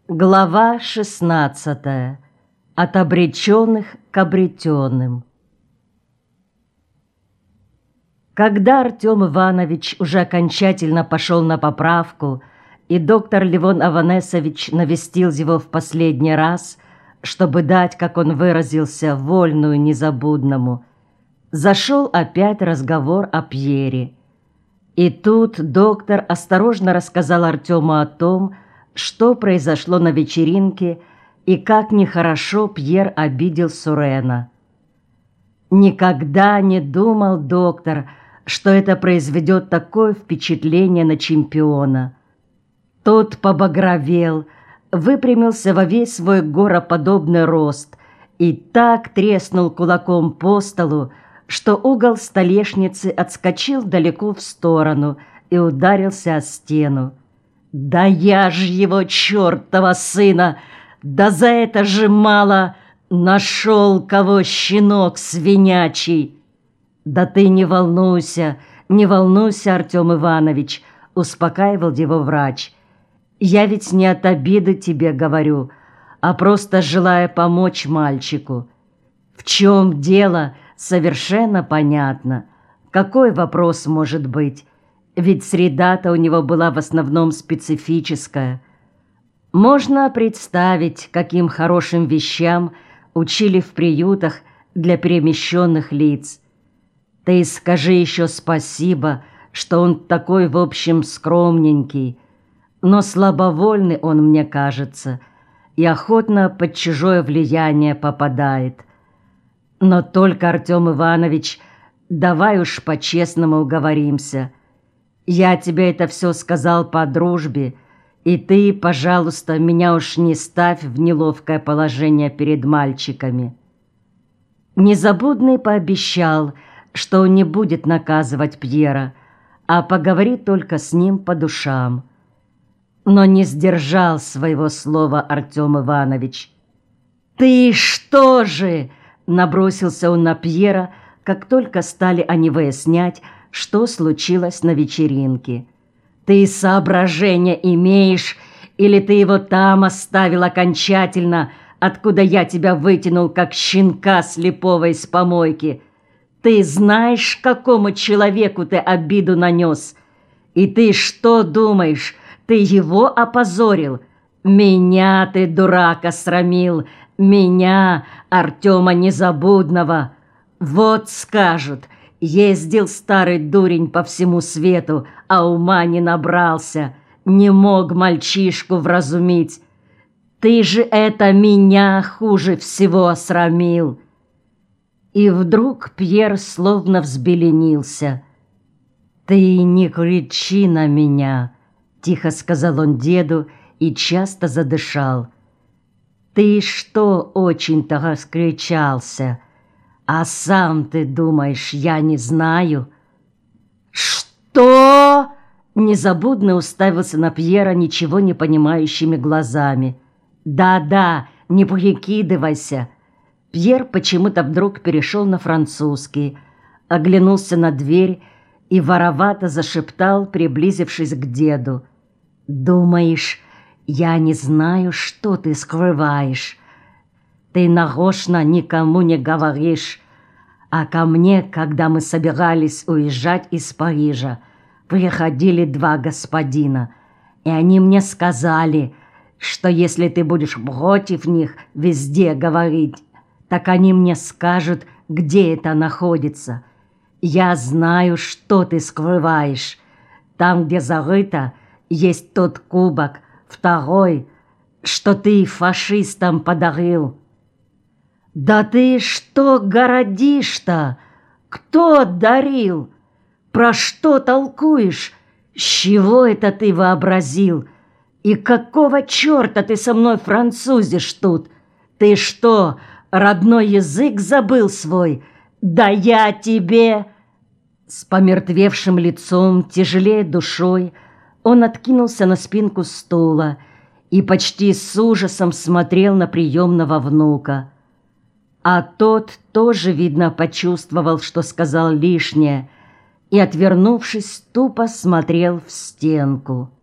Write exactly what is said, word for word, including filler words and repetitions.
Глава шестнадцатая. От обреченных к обретенным. Когда Артем Иванович уже окончательно пошел на поправку, и доктор Левон Аванесович навестил его в последний раз, чтобы дать, как он выразился, вольную незабудному, зашел опять разговор о Пьере. И тут доктор осторожно рассказал Артему о том, что произошло на вечеринке и как нехорошо Пьер обидел Сурена. Никогда не думал доктор, что это произведет такое впечатление на чемпиона. Тот побагровел, выпрямился во весь свой гороподобный рост и так треснул кулаком по столу, что угол столешницы отскочил далеко в сторону и ударился о стену. «Да я ж его, чертова сына! Да за это же мало! Нашел кого, щенок свинячий!» «Да ты не волнуйся, не волнуйся, Артем Иванович!» — успокаивал его врач. «Я ведь не от обиды тебе говорю, а просто желая помочь мальчику. В чем дело, совершенно понятно. Какой вопрос может быть? Ведь среда-то у него была в основном специфическая. Можно представить, каким хорошим вещам учили в приютах для перемещенных лиц. Ты скажи еще спасибо, что он такой, в общем, скромненький, но слабовольный он, мне кажется, и охотно под чужое влияние попадает. Но только, Артем Иванович, давай уж по-честному уговоримся. Я тебе это все сказал по дружбе, и ты, пожалуйста, меня уж не ставь в неловкое положение перед мальчиками». Незабудный пообещал, что он не будет наказывать Пьера, а поговорит только с ним по душам. Но не сдержал своего слова Артем Иванович. «Ты что же?» — набросился он на Пьера, как только стали они выяснять, что случилось на вечеринке. «Ты соображения имеешь, или ты его там оставил окончательно, откуда я тебя вытянул, как щенка слепого из помойки? Ты знаешь, какому человеку ты обиду нанес? И ты что думаешь, ты его опозорил? Меня ты, дурак, осрамил, меня, Артема Незабудного. Вот скажут, ездил старый дурень по всему свету, а ума не набрался, не мог мальчишку вразумить. Ты же это меня хуже всего осрамил». И вдруг Пьер словно взбеленился. «Ты не кричи на меня», — тихо сказал он деду и часто задышал. «Ты что очень-то раскричался? А сам ты думаешь, я не знаю?» «Что?» — Незабудно уставился на Пьера ничего не понимающими глазами. «Да-да, не прикидывайся». Пьер почему-то вдруг перешел на французский, оглянулся на дверь и воровато зашептал, приблизившись к деду. «Думаешь, я не знаю, что ты скрываешь? Ты нарочно никому не говоришь, а ко мне, когда мы собирались уезжать из Парижа, приходили два господина, и они мне сказали, что если ты будешь против них везде говорить, так они мне скажут, где это находится. Я знаю, что ты скрываешь. Там, где зарыто, есть тот кубок, второй, что ты фашистам подарил». «Да ты что городишь-то? Кто дарил? Про что толкуешь? С чего это ты вообразил? И какого черта ты со мной французишь тут? Ты что, родной язык забыл свой? Да я тебе...» С помертвевшим лицом, тяжелее душой, он откинулся на спинку стула и почти с ужасом смотрел на приемного внука. А тот тоже, видно, почувствовал, что сказал лишнее, и, отвернувшись, тупо смотрел в стенку.